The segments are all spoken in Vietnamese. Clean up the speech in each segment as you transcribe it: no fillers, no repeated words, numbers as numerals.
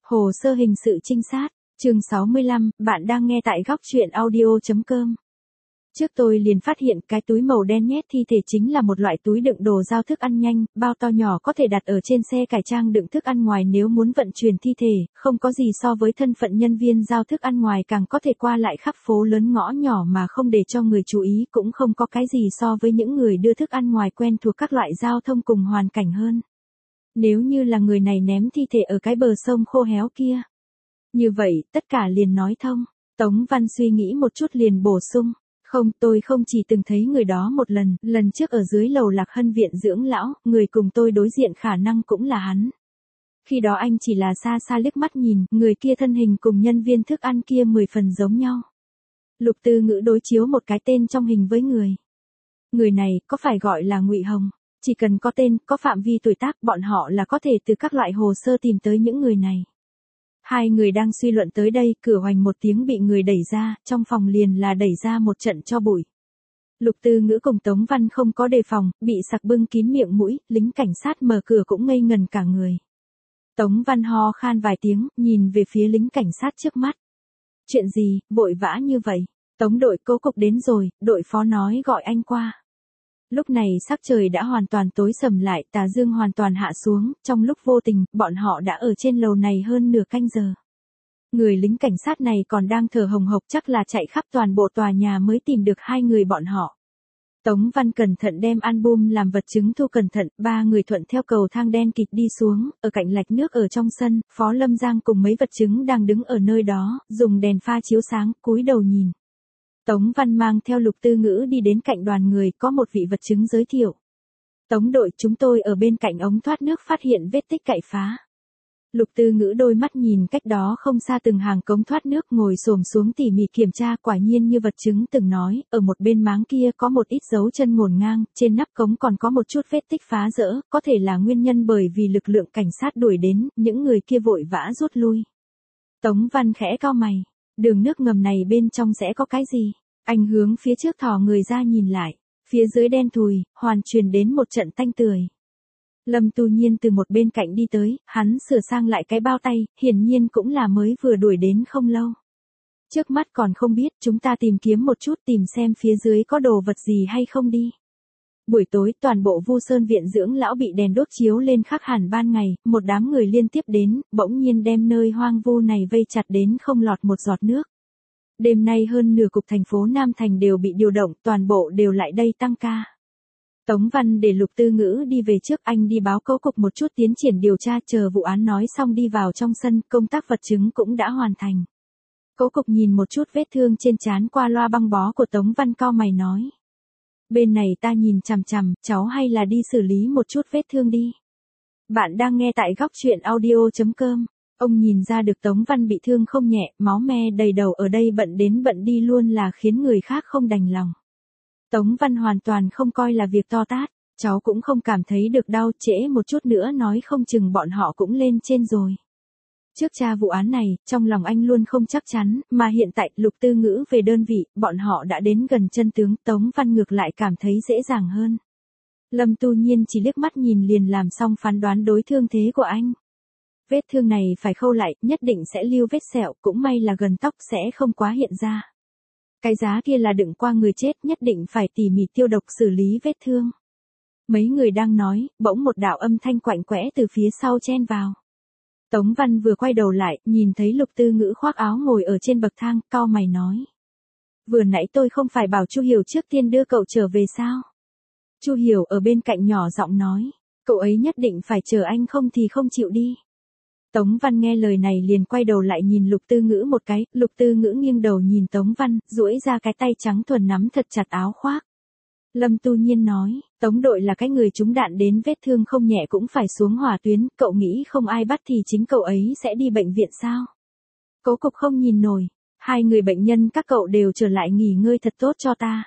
Hồ sơ hình sự trinh sát, chương 65, bạn đang nghe tại góc truyện audio.com. Trước tôi liền phát hiện cái túi màu đen nhét thi thể chính là một loại túi đựng đồ giao thức ăn nhanh, bao to nhỏ có thể đặt ở trên xe cải trang đựng thức ăn ngoài nếu muốn vận chuyển thi thể, không có gì so với thân phận nhân viên giao thức ăn ngoài càng có thể qua lại khắp phố lớn ngõ nhỏ mà không để cho người chú ý, cũng không có cái gì so với những người đưa thức ăn ngoài quen thuộc các loại giao thông cùng hoàn cảnh hơn. Nếu như là người này ném thi thể ở cái bờ sông khô héo kia. Như vậy, tất cả liền nói thông. Tống Văn suy nghĩ một chút liền bổ sung. Không, tôi không chỉ từng thấy người đó một lần trước ở dưới lầu Lạc Hân viện dưỡng lão, người cùng tôi đối diện khả năng cũng là hắn. Khi đó anh chỉ là xa xa liếc mắt nhìn, người kia thân hình cùng nhân viên thức ăn kia 10 phần giống nhau. Lục Tư Ngữ đối chiếu một cái tên trong hình với người. Người này, có phải gọi là Ngụy Hồng? Chỉ cần có tên, có phạm vi tuổi tác, bọn họ là có thể từ các loại hồ sơ tìm tới những người này. Hai người đang suy luận tới đây, cửa hoành một tiếng bị người đẩy ra, trong phòng liền là đẩy ra một trận cho bụi. Lục Tư Ngữ cùng Tống Văn không có đề phòng, bị sặc bưng kín miệng mũi, lính cảnh sát mở cửa cũng ngây ngần cả người. Tống Văn ho khan vài tiếng, nhìn về phía lính cảnh sát trước mắt. Chuyện gì, vội vã như vậy? Tống đội Cố Cục đến rồi, đội phó nói gọi anh qua. Lúc này sắc trời đã hoàn toàn tối sầm lại, tà dương hoàn toàn hạ xuống, trong lúc vô tình, bọn họ đã ở trên lầu này hơn nửa canh giờ. Người lính cảnh sát này còn đang thở hồng hộc, chắc là chạy khắp toàn bộ tòa nhà mới tìm được hai người bọn họ. Tống Văn cẩn thận đem album làm vật chứng thu cẩn thận, ba người thuận theo cầu thang đen kịt đi xuống, ở cạnh lạch nước ở trong sân, Phó Lâm Giang cùng mấy vật chứng đang đứng ở nơi đó, dùng đèn pha chiếu sáng, cúi đầu nhìn. Tống Văn mang theo Lục Tư Ngữ đi đến cạnh đoàn người, có một vị vật chứng giới thiệu. Tống đội, chúng tôi ở bên cạnh ống thoát nước phát hiện vết tích cậy phá. Lục Tư Ngữ đôi mắt nhìn cách đó không xa từng hàng cống thoát nước, ngồi xổm xuống tỉ mỉ kiểm tra, quả nhiên như vật chứng từng nói, ở một bên máng kia có một ít dấu chân ngổn ngang, trên nắp cống còn có một chút vết tích phá rỡ, có thể là nguyên nhân bởi vì lực lượng cảnh sát đuổi đến, những người kia vội vã rút lui. Tống Văn khẽ cau mày. Đường nước ngầm này bên trong sẽ có cái gì? Anh hướng phía trước thò người ra nhìn lại. Phía dưới đen thùi, hoàn truyền đến một trận tanh tưởi. Lâm Tu Nhiên từ một bên cạnh đi tới, hắn sửa sang lại cái bao tay, hiển nhiên cũng là mới vừa đuổi đến không lâu. Trước mắt còn không biết, chúng ta tìm kiếm một chút, tìm xem phía dưới có đồ vật gì hay không đi. Buổi tối, toàn bộ Vu Sơn viện dưỡng lão bị đèn đốt chiếu lên khác hẳn ban ngày, một đám người liên tiếp đến, bỗng nhiên đem nơi hoang vu này vây chặt đến không lọt một giọt nước. Đêm nay hơn nửa cục thành phố Nam Thành đều bị điều động, toàn bộ đều lại đây tăng ca. Tống Văn để Lục Tư Ngữ đi về trước, anh đi báo Cố Cục một chút tiến triển điều tra, chờ vụ án nói xong đi vào trong sân, công tác vật chứng cũng đã hoàn thành. Cố Cục nhìn một chút vết thương trên trán qua loa băng bó của Tống Văn, cau mày nói. Bên này ta nhìn chằm chằm, cháu hay là đi xử lý một chút vết thương đi. Bạn đang nghe tại góc truyện audio.com. Ông nhìn ra được Tống Văn bị thương không nhẹ, máu me đầy đầu, ở đây bận đến bận đi luôn là khiến người khác không đành lòng. Tống Văn hoàn toàn không coi là việc to tát, cháu cũng không cảm thấy được đau, trễ một chút nữa nói không chừng bọn họ cũng lên trên rồi. Trước tra vụ án này, trong lòng anh luôn không chắc chắn, mà hiện tại Lục Tư Ngữ về đơn vị, bọn họ đã đến gần chân tướng, Tống Văn ngược lại cảm thấy dễ dàng hơn. Lâm Tu Nhiên chỉ liếc mắt nhìn liền làm xong phán đoán đối thương thế của anh. Vết thương này phải khâu lại, nhất định sẽ lưu vết sẹo, cũng may là gần tóc sẽ không quá hiện ra. Cái giá kia là đựng qua người chết, nhất định phải tỉ mỉ tiêu độc xử lý vết thương. Mấy người đang nói, bỗng một đạo âm thanh quạnh quẽ từ phía sau chen vào. Tống Văn vừa quay đầu lại, nhìn thấy Lục Tư Ngữ khoác áo ngồi ở trên bậc thang, cau mày nói. Vừa nãy tôi không phải bảo Chu Hiểu trước tiên đưa cậu trở về sao? Chu Hiểu ở bên cạnh nhỏ giọng nói, cậu ấy nhất định phải chờ anh không thì không chịu đi. Tống Văn nghe lời này liền quay đầu lại nhìn Lục Tư Ngữ một cái, Lục Tư Ngữ nghiêng đầu nhìn Tống Văn, duỗi ra cái tay trắng thuần nắm thật chặt áo khoác. Lâm Tu Nhiên nói, Tống đội là cái người trúng đạn đến vết thương không nhẹ cũng phải xuống hỏa tuyến, cậu nghĩ không ai bắt thì chính cậu ấy sẽ đi bệnh viện sao? Cố Cục không nhìn nổi, hai người bệnh nhân các cậu đều trở lại nghỉ ngơi thật tốt cho ta.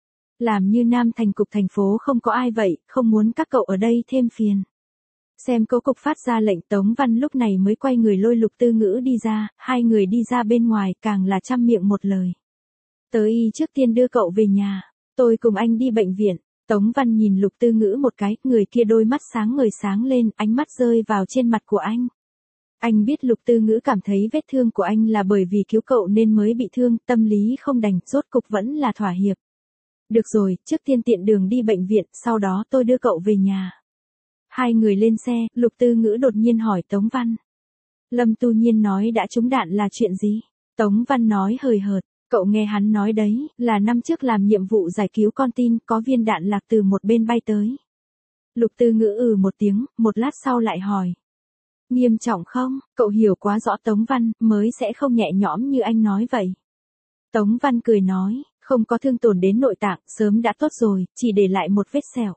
Làm như Nam Thành cục thành phố không có ai vậy, không muốn các cậu ở đây thêm phiền. Xem Cố Cục phát ra lệnh, Tống Văn lúc này mới quay người lôi Lục Tư Ngữ đi ra, hai người đi ra bên ngoài càng là trăm miệng một lời. Tới trước tiên đưa cậu về nhà, tôi cùng anh đi bệnh viện. Tống Văn nhìn Lục Tư Ngữ một cái, người kia đôi mắt sáng ngời sáng lên, ánh mắt rơi vào trên mặt của anh. Anh biết Lục Tư Ngữ cảm thấy vết thương của anh là bởi vì cứu cậu nên mới bị thương, tâm lý không đành, rốt cục vẫn là thỏa hiệp. Được rồi, trước tiên tiện đường đi bệnh viện, sau đó tôi đưa cậu về nhà. Hai người lên xe, Lục Tư Ngữ đột nhiên hỏi Tống Văn. Lâm Tu Nhiên nói đã trúng đạn là chuyện gì? Tống Văn nói hời hợt, cậu nghe hắn nói đấy, là năm trước làm nhiệm vụ giải cứu con tin, có viên đạn lạc từ một bên bay tới. Lục Tư Ngữ một tiếng, một lát sau lại hỏi. Nghiêm trọng không? Cậu hiểu quá rõ Tống Văn, mới sẽ không nhẹ nhõm như anh nói vậy. Tống Văn cười nói, không có thương tổn đến nội tạng, sớm đã tốt rồi, chỉ để lại một vết sẹo.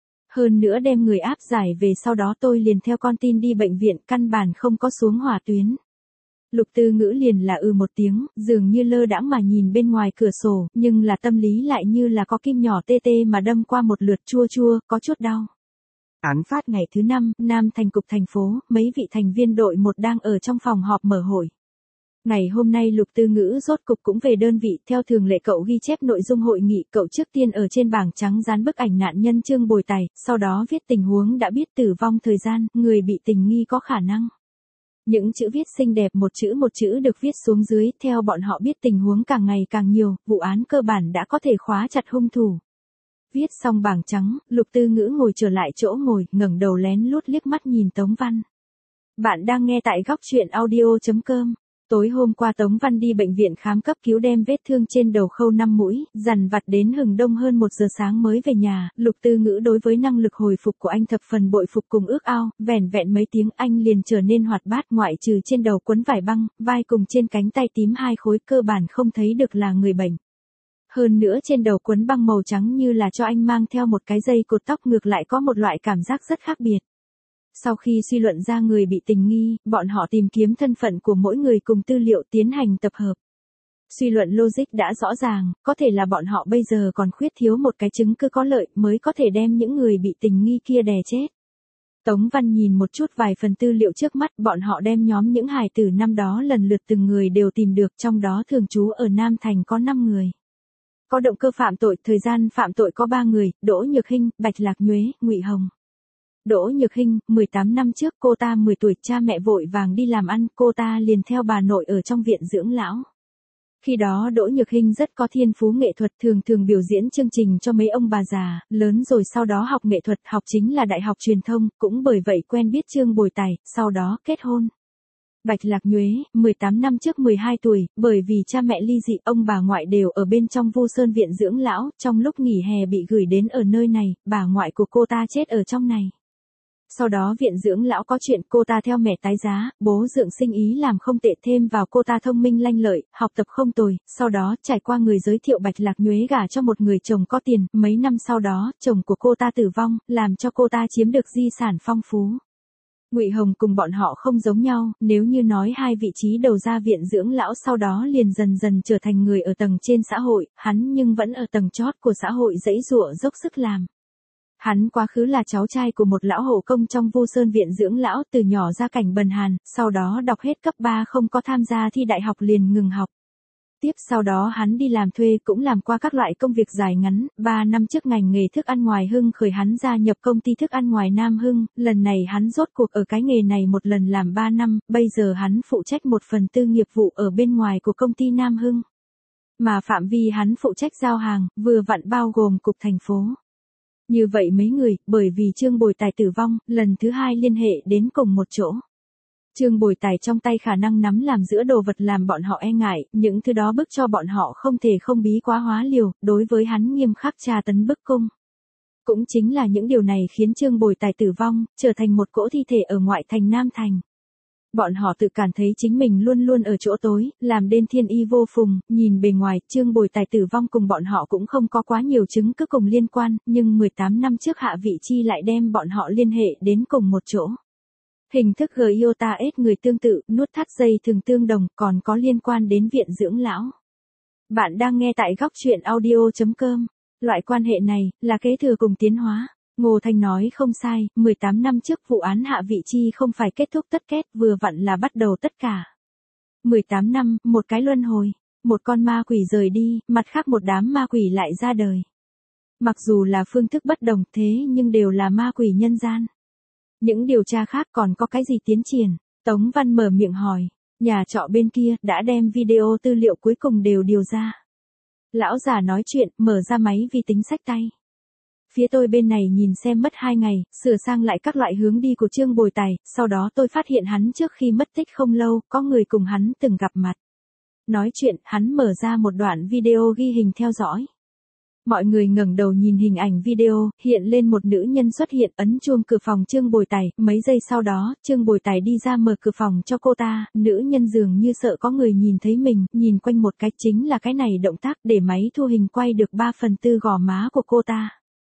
Hơn nữa đem người áp giải về sau đó tôi liền theo con tin đi bệnh viện, căn bản không có xuống hỏa tuyến. Lục Tư Ngữ liền là một tiếng, dường như lơ đãng mà nhìn bên ngoài cửa sổ, nhưng là tâm lý lại như là có kim nhỏ tê tê mà đâm qua một lượt, chua chua, có chút đau. Án phát ngày thứ 5, Nam Thành cục thành phố, mấy vị thành viên đội 1 đang ở trong phòng họp mở hội. Ngày hôm nay Lục Tư Ngữ rốt cục cũng về đơn vị, theo thường lệ cậu ghi chép nội dung hội nghị, cậu trước tiên ở trên bảng trắng dán bức ảnh nạn nhân Trương Bồi Tài, sau đó viết tình huống đã biết, tử vong thời gian, người bị tình nghi có khả năng. Những chữ viết xinh đẹp một chữ được viết xuống dưới, theo bọn họ biết tình huống càng ngày càng nhiều, vụ án cơ bản đã có thể khóa chặt hung thủ. Viết xong bảng trắng, Lục Tư Ngữ ngồi trở lại chỗ ngồi, ngẩng đầu lén lút liếc mắt nhìn Tống Văn. Bạn đang nghe tại góc truyện audio.com. Tối hôm qua Tống Văn đi bệnh viện khám cấp cứu, đem vết thương trên đầu khâu 5 mũi, dằn vặt đến hừng đông hơn 1 giờ sáng mới về nhà. Lục Tư Ngữ đối với năng lực hồi phục của anh thập phần bội phục cùng ước ao, vẻn vẹn mấy tiếng anh liền trở nên hoạt bát, ngoại trừ trên đầu quấn vải băng, vai cùng trên cánh tay tím 2 khối, cơ bản không thấy được là người bệnh. Hơn nữa trên đầu quấn băng màu trắng như là cho anh mang theo một cái dây cột tóc, ngược lại có một loại cảm giác rất khác biệt. Sau khi suy luận ra người bị tình nghi, bọn họ tìm kiếm thân phận của mỗi người cùng tư liệu tiến hành tập hợp. Suy luận logic đã rõ ràng, có thể là bọn họ bây giờ còn khuyết thiếu một cái chứng cứ có lợi mới có thể đem những người bị tình nghi kia đè chết. Tống Văn nhìn một chút vài phần tư liệu trước mắt, bọn họ đem nhóm những hài tử năm đó lần lượt từng người đều tìm được, trong đó thường trú ở Nam Thành có 5 người. Có động cơ phạm tội, thời gian phạm tội có 3 người, Đỗ Nhược Hinh, Bạch Lạc Nhuế, Ngụy Hồng. Đỗ Nhược Hinh, 18 năm trước cô ta 10 tuổi, cha mẹ vội vàng đi làm ăn, cô ta liền theo bà nội ở trong viện dưỡng lão. Khi đó Đỗ Nhược Hinh rất có thiên phú nghệ thuật, thường thường biểu diễn chương trình cho mấy ông bà già, lớn rồi sau đó học nghệ thuật, học chính là đại học truyền thông, cũng bởi vậy quen biết Trương Bồi Tài, sau đó kết hôn. Bạch Lạc Nhuế, 18 năm trước 12 tuổi, bởi vì cha mẹ ly dị, ông bà ngoại đều ở bên trong Vu Sơn viện dưỡng lão, trong lúc nghỉ hè bị gửi đến ở nơi này, bà ngoại của cô ta chết ở trong này. Sau đó viện dưỡng lão có chuyện, cô ta theo mẹ tái giá, bố dưỡng sinh ý làm không tệ, thêm vào cô ta thông minh lanh lợi, học tập không tồi, sau đó trải qua người giới thiệu Bạch Lạc Nhuế gả cho một người chồng có tiền, mấy năm sau đó, chồng của cô ta tử vong, làm cho cô ta chiếm được di sản phong phú. Ngụy Hồng cùng bọn họ không giống nhau, nếu như nói hai vị trí đầu ra viện dưỡng lão sau đó liền dần dần trở thành người ở tầng trên xã hội, hắn nhưng vẫn ở tầng chót của xã hội giãy giụa dốc sức làm. Hắn quá khứ là cháu trai của một lão hổ công trong Vu Sơn viện dưỡng lão, từ nhỏ gia cảnh bần hàn, sau đó đọc hết cấp 3 không có tham gia thi đại học liền ngừng học. Tiếp sau đó hắn đi làm thuê, cũng làm qua các loại công việc dài ngắn, 3 năm trước ngành nghề thức ăn ngoài Hưng khởi hắn gia nhập công ty thức ăn ngoài Nam Hưng, lần này hắn rốt cuộc ở cái nghề này một lần làm 3 năm, bây giờ hắn phụ trách 1/4 nghiệp vụ ở bên ngoài của công ty Nam Hưng. Mà phạm vi hắn phụ trách giao hàng, vừa vặn bao gồm cục thành phố. Như vậy mấy người, bởi vì Trương Bồi Tài tử vong, lần thứ 2 liên hệ đến cùng một chỗ. Trương Bồi Tài trong tay khả năng nắm làm giữa đồ vật làm bọn họ e ngại, những thứ đó bức cho bọn họ không thể không bí quá hóa liều, đối với hắn nghiêm khắc tra tấn bức cung. Cũng chính là những điều này khiến Trương Bồi Tài tử vong, trở thành một cỗ thi thể ở ngoại thành Nam Thành. Bọn họ tự cảm thấy chính mình luôn luôn ở chỗ tối, làm đến thiên y vô phùng, nhìn bề ngoài, Trương Bồi Tài tử vong cùng bọn họ cũng không có quá nhiều chứng cứ cùng liên quan, nhưng 18 năm trước Hạ Vị Chi lại đem bọn họ liên hệ đến cùng một chỗ. Hình thức iota S người tương tự, nút thắt dây thường tương đồng, còn có liên quan đến viện dưỡng lão. Bạn đang nghe tại góc truyện audio.com. Loại quan hệ này, là kế thừa cùng tiến hóa. Ngô Thanh nói không sai, 18 năm trước vụ án Hạ Vị Chi không phải kết thúc tất kết, vừa vặn là bắt đầu tất cả. 18 năm, một cái luân hồi. Một con ma quỷ rời đi, mặt khác một đám ma quỷ lại ra đời. Mặc dù là phương thức bất đồng thế nhưng đều là ma quỷ nhân gian. Những điều tra khác còn có cái gì tiến triển? Tống Văn mở miệng hỏi, nhà trọ bên kia đã đem video tư liệu cuối cùng đều điều ra. Lão già nói chuyện, mở ra máy vi tính xách tay. Phía tôi bên này nhìn xem mất 2 ngày, sửa sang lại các loại hướng đi của Trương Bồi Tài, sau đó tôi phát hiện hắn trước khi mất tích không lâu, có người cùng hắn từng gặp mặt. Nói chuyện, hắn mở ra một đoạn video ghi hình theo dõi. Mọi người ngẩng đầu nhìn hình ảnh video, hiện lên một nữ nhân xuất hiện ấn chuông cửa phòng Trương Bồi Tài, mấy giây sau đó, Trương Bồi Tài đi ra mở cửa phòng cho cô ta, nữ nhân dường như sợ có người nhìn thấy mình, nhìn quanh một cái chính là cái này động tác để máy thu hình quay được 3/4 gò má của cô ta.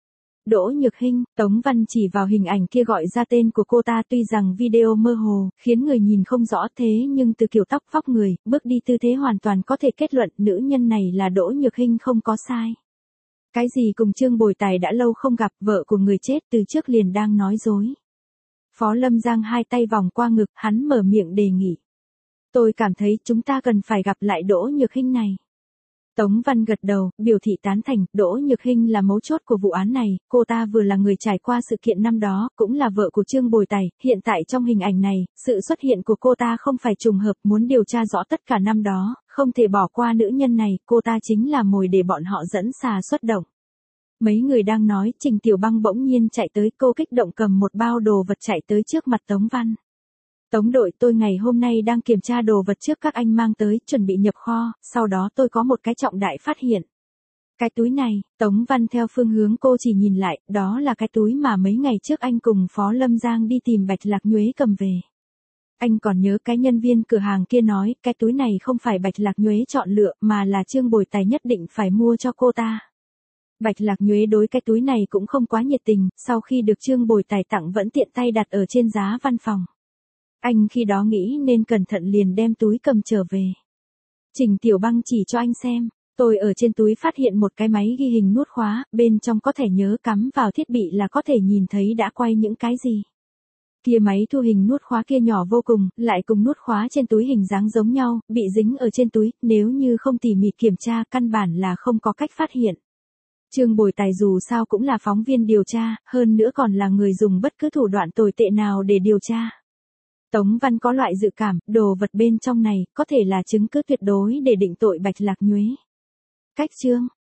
Đỗ Nhược Hinh, Tống Văn chỉ vào hình ảnh kia gọi ra tên của cô ta tuy rằng video mơ hồ, khiến người nhìn không rõ thế nhưng từ kiểu tóc vóc người, bước đi tư thế hoàn toàn có thể kết luận nữ nhân này là Đỗ Nhược Hinh không có sai. Cái gì cùng Trương Bồi Tài đã lâu không gặp, vợ của người chết từ trước liền đang nói dối. Phó Lâm Giang hai tay vòng qua ngực, hắn mở miệng đề nghị. Tôi cảm thấy chúng ta cần phải gặp lại Đỗ Nhược Hinh này. Tống Văn gật đầu, biểu thị tán thành, Đỗ Nhược Hinh là mấu chốt của vụ án này, cô ta vừa là người trải qua sự kiện năm đó, cũng là vợ của Trương Bồi Tài, hiện tại trong hình ảnh này, sự xuất hiện của cô ta không phải trùng hợp, muốn điều tra rõ tất cả năm đó, không thể bỏ qua nữ nhân này, cô ta chính là mồi để bọn họ dẫn xà xuất động. Mấy người đang nói, Trình Tiểu Băng bỗng nhiên chạy tới, cô kích động cầm một bao đồ vật chạy tới trước mặt Tống Văn. Tống đội, tôi ngày hôm nay đang kiểm tra đồ vật trước các anh mang tới, chuẩn bị nhập kho, sau đó tôi có một cái trọng đại phát hiện. Cái túi này, Tống Văn theo phương hướng cô chỉ nhìn lại, đó là cái túi mà mấy ngày trước anh cùng Phó Lâm Giang đi tìm Bạch Lạc Nhuế cầm về. Anh còn nhớ cái nhân viên cửa hàng kia nói, cái túi này không phải Bạch Lạc Nhuế chọn lựa, mà là Trương Bồi Tài nhất định phải mua cho cô ta. Bạch Lạc Nhuế đối cái túi này cũng không quá nhiệt tình, sau khi được Trương Bồi Tài tặng vẫn tiện tay đặt ở trên giá văn phòng. Anh khi đó nghĩ nên cẩn thận liền đem túi cầm trở về. Trình Tiểu Băng chỉ cho anh xem, tôi ở trên túi phát hiện một cái máy ghi hình nút khóa, bên trong có thẻ nhớ cắm vào thiết bị là có thể nhìn thấy đã quay những cái gì. Kia máy thu hình nút khóa kia nhỏ vô cùng, lại cùng nút khóa trên túi hình dáng giống nhau, bị dính ở trên túi, nếu như không tỉ mỉ kiểm tra căn bản là không có cách phát hiện. Trương Bồi Tài dù sao cũng là phóng viên điều tra, hơn nữa còn là người dùng bất cứ thủ đoạn tồi tệ nào để điều tra. Tống Văn có loại dự cảm, đồ vật bên trong này, có thể là chứng cứ tuyệt đối để định tội Bạch Lạc Nhuế. Cách chương